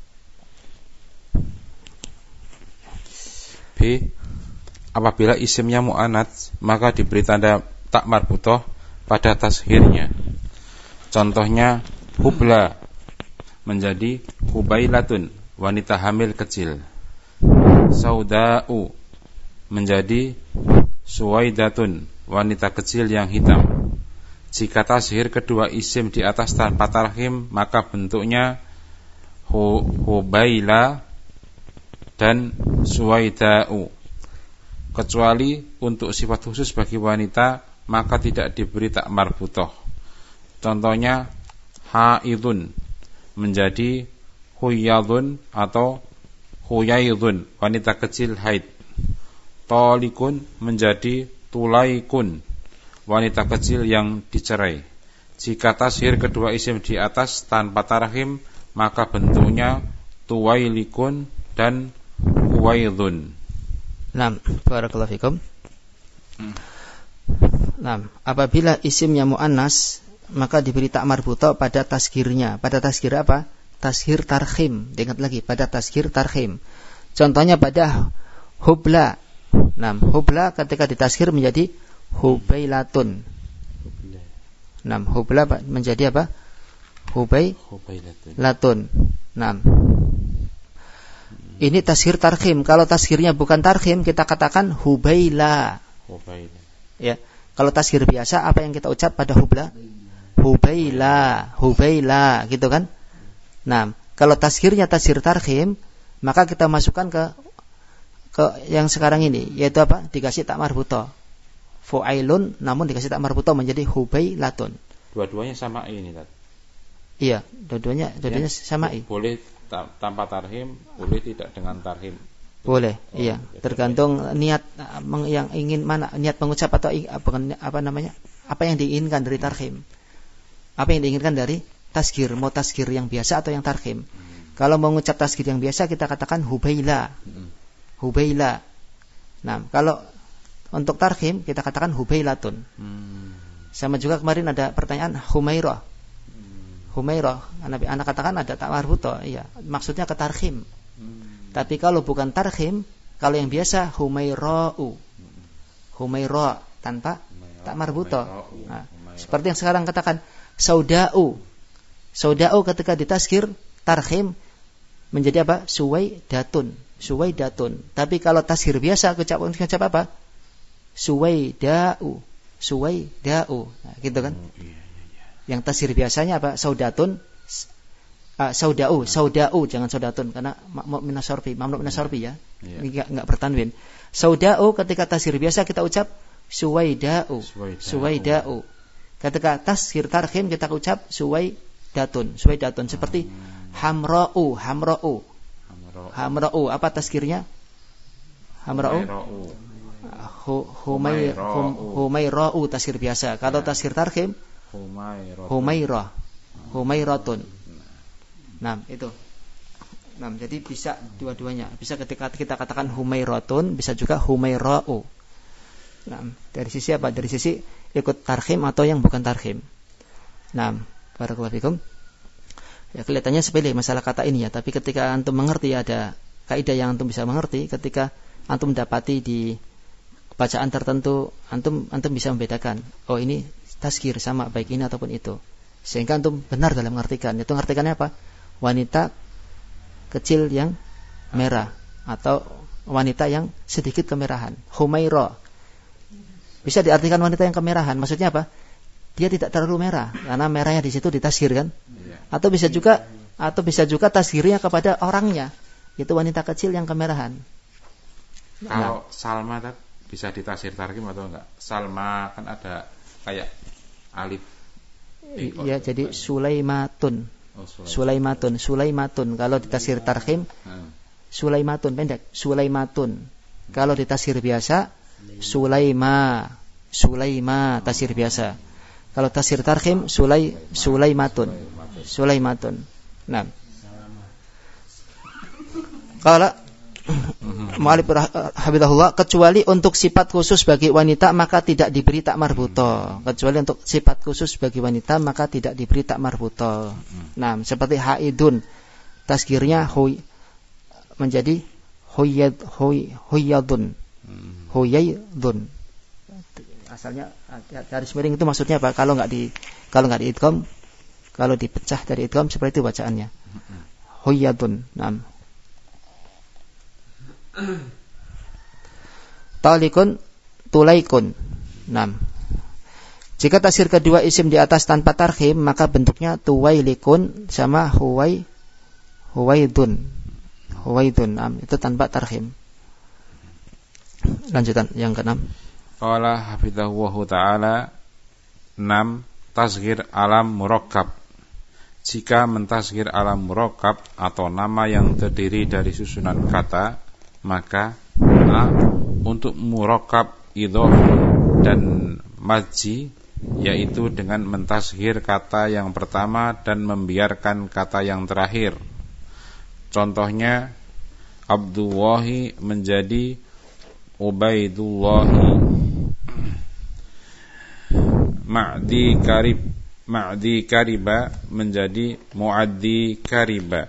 B. Apabila isimnya mu'annats, maka diberi tanda tak marbutoh pada tashghirnya. Contohnya hubla menjadi hubailatun, wanita hamil kecil. Sauda'u menjadi suwaidatun, wanita kecil yang hitam. Jika tashir kedua isim di atas tanpa tarhim, maka bentuknya Hubaila dan Suwaida'u. Kecuali untuk sifat khusus bagi wanita, maka tidak diberi tak marbutoh. Contohnya haidun menjadi huyadun atau huyaidun, wanita kecil haid. Tolikun menjadi tulaikun, wanita kecil yang dicerai. Jika tashir kedua isim di atas tanpa tarhim, maka bentuknya tuwailikun dan huwaidun. Naam, barakallahu fikum. Naam, apabila isimnya muannas, maka diberi tak marbuta pada tasghirnya. Pada tasghir apa? Tasghir tarhim. Ingat lagi, pada tasghir tarhim. Contohnya pada hubla. Naam, hubla ketika ditasghir menjadi hubailatun. Naam, hubla menjadi apa? Hubailatun. Naam. Ini tasghir tarhim. Kalau tasghirnya bukan tarhim, kita katakan hubaila. Ya. Kalau tasghir biasa, apa yang kita ucap pada hubla? Hubaila, gitu kan? Nah, kalau tasghirnya tasghir tarhim, maka kita masukkan ke yang sekarang ini, yaitu apa? Dikasih tak marbuto. Fu'ailun, namun dikasih tak marbuto menjadi hubailatun. Dua-duanya sama ini, Tat. Iya, dua-duanya sama i. Boleh tanpa tarhim, boleh tidak dengan tarhim. Boleh, iya. Tergantung niat yang ingin mana, niat mengucap atau apa namanya? Apa yang diinginkan dari tarhim. Apa yang diinginkan dari tasghir, mau tasghir yang biasa atau yang tarhim. Kalau mengucap tasghir yang biasa kita katakan hubaila. Hubaila. Nah, kalau untuk tarhim kita katakan hubailatun. Sama juga kemarin ada pertanyaan Humairah. Humairah, anak katakan ada tak marbuto, iya. Maksudnya ke tarhim. Tapi kalau bukan tarhim, kalau yang biasa Humaira'u. Humaira tanpa tak marbuto. Nah, seperti yang sekarang katakan Sauda'u. Sauda'u ketika ditasghir tarhim menjadi apa? Suwaidatun. Tapi kalau tasghir biasa ucap apa? Suwaida'u. Nah, gitu kan? Yang tasghir biasanya apa? Saudatun, sauda'u, jangan saudatun karena mamnu min asharfi ya. Enggak bertanwin. Sauda'u ketika tasghir biasa kita ucap suwaida'u. Ketika tasghir tarhim kita ucap suwaidatun. Seperti hamra'u. Apa tasghirnya? Hamra'u. Humaira'u tasghir biasa. Kalau tasghir tarhim Humairatun. Nah, itu. Nah, jadi bisa dua-duanya. Bisa ketika kita katakan Humairatun, bisa juga Humaira'u. Nah, dari sisi apa? Dari sisi ikut tarhim atau yang bukan tarhim. Nah, barakallahu fikum. Ya kelihatannya sepele masalah kata ini ya, tapi ketika antum mengerti ada kaidah yang antum bisa mengerti, ketika antum dapati di bacaan tertentu, antum bisa membedakan. Oh, ini tasghir sama baik ini ataupun itu, sehingga antum benar dalam mengartikan. Itu mengartikannya apa? Wanita kecil yang merah atau wanita yang sedikit kemerahan. Humaira bisa diartikan wanita yang kemerahan. Maksudnya apa? Dia tidak terlalu merah karena merahnya di situ ditasghir kan? Atau bisa juga tasghirnya kepada orangnya, yaitu wanita kecil yang kemerahan. Kalau Salma bisa ditasghir tarhim atau enggak? Salma kan ada kayak alif. Iya, jadi Sulaimatun. Sulaimatun. Kalau ditasghir tarhim, Sulaimatun pendek. Sulaimatun. Kalau ditasghir biasa, Sulaima tasghir biasa. Kalau tasghir tarhim, Sulaimatun. Nah, kalau Mu'alif Habibullah, kecuali untuk sifat khusus bagi wanita maka tidak diberi tak marbuto. Kecuali untuk sifat khusus bagi wanita maka tidak diberi tak marbuto. Nah, seperti haidun, tasghirnya menjadi huyaidun. Asalnya garis miring itu maksudnya apa? Kalau enggak diidgham, kalau dipecah dari idgham seperti itu bacaannya. Huyadun. Nah. Talikun tulaikun. 6. Jika tasghir kedua isim di atas tanpa tarhim, maka bentuknya tuwailikun sama huwaidun. Itu tanpa tarhim. Lanjutan yang ke-6. Qala hafidhahullahu ta'ala 6. Tasghir alam murakkab. Jika mentasghir alam murakkab atau nama yang terdiri dari susunan kata, maka A. Untuk murakkab idhaf dan majzi, yaitu dengan mentasghir kata yang pertama dan membiarkan kata yang terakhir. Contohnya Abdullahi menjadi Ubaidullahi, Ma'di kariba menjadi Mu'addi kariba,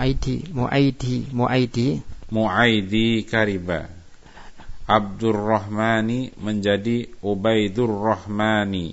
Mu'aidi kariba. Abdurrahmani menjadi Ubaidurrahmani.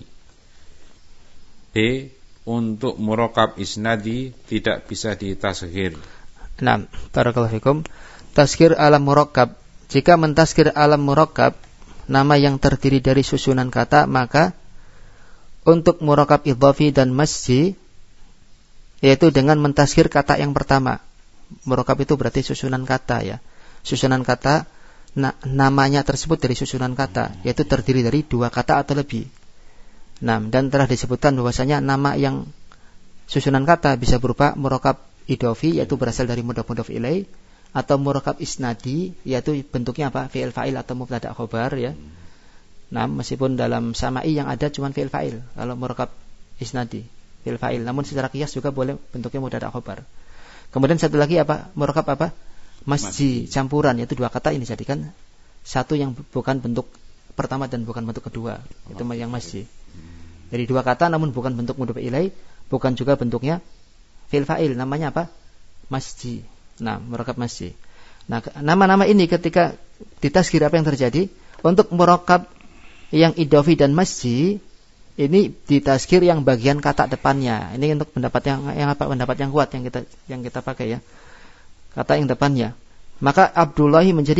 B. Untuk murakkab isnadi tidak bisa ditasghir. Nah, barakallahu fikum. Tasghir alam murakkab. Jika mentasghir alam murakkab, nama yang terdiri dari susunan kata, maka untuk murakkab idhafi dan masji, yaitu dengan mentasghir kata yang pertama. Murakkab itu berarti susunan kata ya. Susunan kata, namanya tersebut dari susunan kata, yaitu terdiri dari dua kata atau lebih. Nah, dan telah disebutkan bahwasanya nama yang susunan kata bisa berupa murakkab idhafi, yaitu berasal dari mudhaf ilaih, atau murakkab isnadi, yaitu bentuknya apa? Fi'il fa'il atau mubtada khobar ya. Nah, meskipun dalam sama'i yang ada cuma fi'il fa'il kalau murakkab isnadi, fi'il fa'il, namun secara qiyas juga boleh bentuknya mubtada khobar. Kemudian satu lagi apa? Murakkab apa? Masji, campuran, yaitu dua kata ini dijadikan satu yang bukan bentuk pertama dan bukan bentuk kedua. Itu yang masji. Jadi dua kata namun bukan bentuk mudhaf ilaih, bukan juga bentuknya fi'il fa'il, namanya apa? Masji. Nah, murakkab masji. Nah, nama-nama ini ketika ditasghir apa yang terjadi? Untuk murakkab yang idhafi dan masji, ini ditasghir yang bagian kata depannya. Ini untuk pendapat yang apa? Pendapat yang kuat yang kita pakai ya. Kata yang depannya. Maka Abdullahi menjadi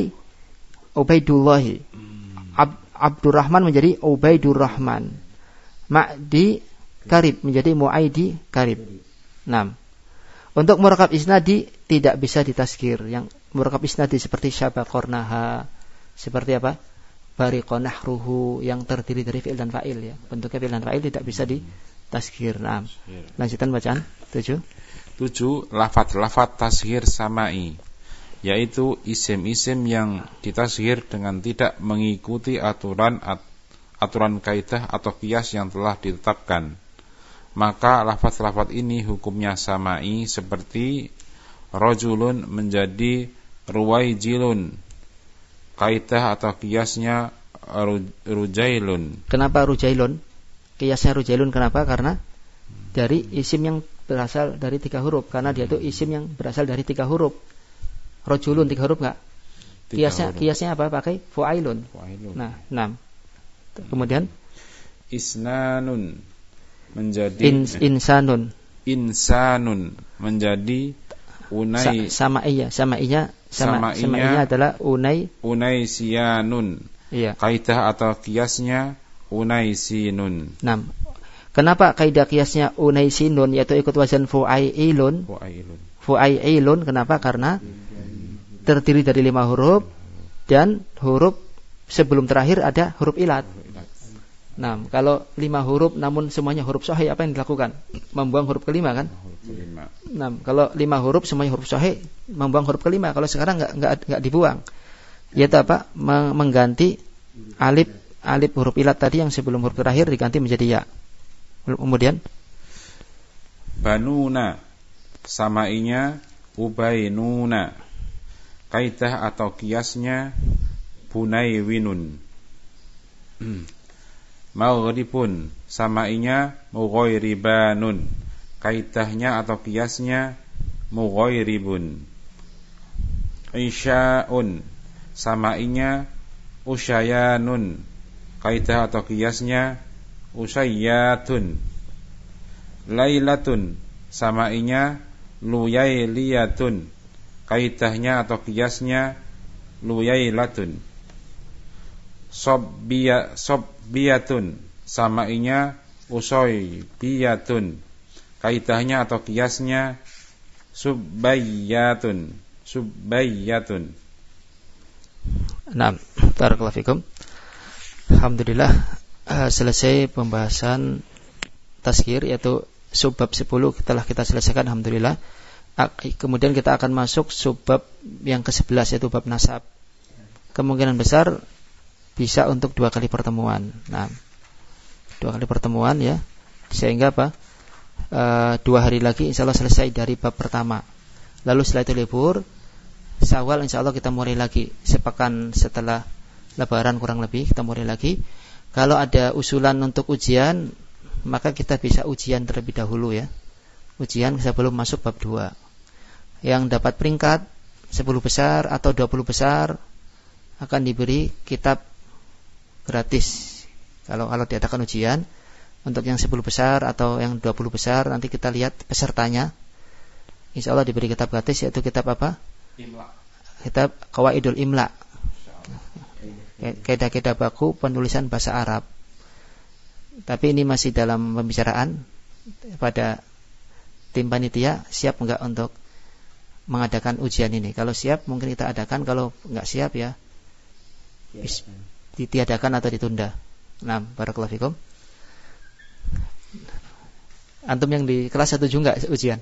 Ubaidullahi. Abdurrahman menjadi Ubaidurrahman. Ma'di karib menjadi Mu'aidi karib. 6. Untuk murakkab isnadi tidak bisa ditasghir. Yang murakkab isnadi seperti syabaqornaha, seperti apa? Bariqonahruhu, yang terdiri dari fi'il dan fa'il ya. Bentuknya fi'il dan fa'il tidak bisa ditasghir. 6. Lanjutan bacaan 7. 7. Lafaz-lafaz tasghir sama'i, yaitu isim-isim yang ditasghir dengan tidak mengikuti aturan kaidah atau qiyas yang telah ditetapkan. Maka lafaz-lafaz ini hukumnya sama'i, seperti rajulun menjadi ruwaijilun, kaidah atau qiyasnya rujailun. Kenapa rujailun? Qiyasnya rujailun kenapa? Karena dari isim yang berasal dari 3 huruf, karena dia itu isim yang berasal dari 3 huruf. Rajulun 3 huruf enggak? Qiyasnya apa? Pakai fu'ailun. Nah, 6. Kemudian isnanun menjadi insanun menjadi samainya adalah unaisianun. Iya. Kaidah atau qiyasnya unaisinun. 6. Kenapa kaidah qiyasnya unaisinun, yaitu ikut wazan fu'ailun? Fu'ailun. Kenapa? Karena terdiri dari 5 huruf dan huruf sebelum terakhir ada huruf ilat. Nah, kalau 5 huruf namun semuanya huruf sahih, apa yang dilakukan? Membuang huruf kelima kan? Nah, kalau 5 huruf semuanya huruf sahih, membuang huruf kelima. Kalau sekarang enggak dibuang. Yaitu apa? Mengganti alif huruf ilat tadi yang sebelum huruf terakhir diganti menjadi ya. Kemudian banuna, samainya ubainuna, kaidah atau qiyasnya bunaiwinun. Maghribun, samainya mughairibanun, kaidahnya atau qiyasnya mughairibun. Isya'un, samainya usyayanun, kaidah atau qiyasnya usayyatun. Lailatun, samainya luyailiyatun, kaidahnya atau qiyasnya luyailatun. Sobbiyatun, samainya usoybiyatun. Kaidahnya atau kiasnya subbayyatun. Nah, barakallahu fikum. Alhamdulillah selesai pembahasan tazkir, yaitu subbab 10 telah kita selesaikan, alhamdulillah. Kemudian kita akan masuk subbab yang ke-11, yaitu bab nasab. Kemungkinan besar bisa untuk 2 kali pertemuan. Nah, 2 kali pertemuan ya, sehingga apa? 2 hari lagi insya Allah selesai dari bab pertama. Lalu setelah itu libur Syawal, insya Allah kita mulai lagi sepekan setelah Lebaran kurang lebih kita mulai lagi. Kalau ada usulan untuk ujian, maka kita bisa ujian terlebih dahulu ya. Ujian sebelum masuk bab 2. Yang dapat peringkat 10 besar atau 20 besar akan diberi kitab gratis. Kalau diadakan ujian untuk yang 10 besar atau yang 20 besar, nanti kita lihat pesertanya. Insya Allah diberi kitab gratis, yaitu kitab apa? Imla. Kitab Qawaidul Imla. Kaidah-kaidah baku penulisan bahasa Arab. Tapi ini masih dalam pembicaraan pada tim panitia, siap enggak untuk mengadakan ujian ini. Kalau siap mungkin kita adakan, kalau enggak siap ya ditiadakan atau ditunda. Nah, barakallahu fikum. Antum yang di kelas 7 enggak ujian?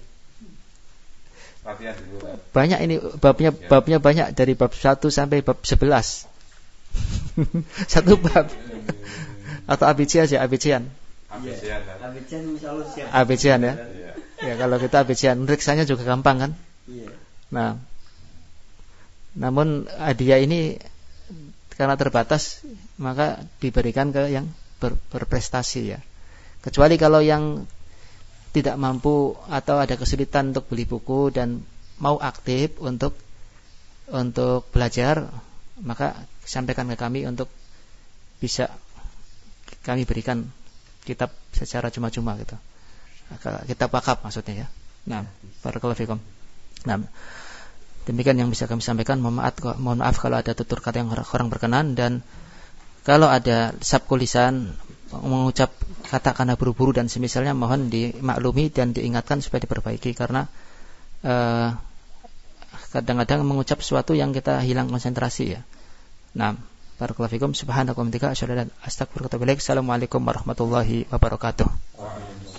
Banyak ini babnya banyak, dari bab 1 sampai bab 11. Satu bab. Atau ABC aja, ABC-an. ABC-an insyaallah siap. ABC-an ya. Ya, kalau kita ABC-an, meriksanya juga gampang kan? Iya. Nah, namun hadiah ini karena terbatas, maka diberikan ke yang berprestasi ya. Kecuali kalau yang tidak mampu atau ada kesulitan untuk beli buku dan mau aktif untuk belajar, maka sampaikan ke kami untuk bisa kami berikan kitab secara cuma-cuma gitu. Kitab wakaf maksudnya ya. Nah, barakallahu fikum. Nah, demikian yang bisa kami sampaikan. Mohon maaf kalau ada tutur kata yang kurang berkenan, dan kalau ada sabku lisan mengucap kata karena buru-buru dan semisalnya, mohon dimaklumi dan diingatkan supaya diperbaiki, karena kadang-kadang mengucap sesuatu yang kita hilang konsentrasi ya. Nah, barakallahu fikum. Subhanallahi wa bihamdihi asyhadu an la ilaha illa anta astaghfiruka wa atubu ilaik. Assalamualaikum warahmatullahi wabarakatuh.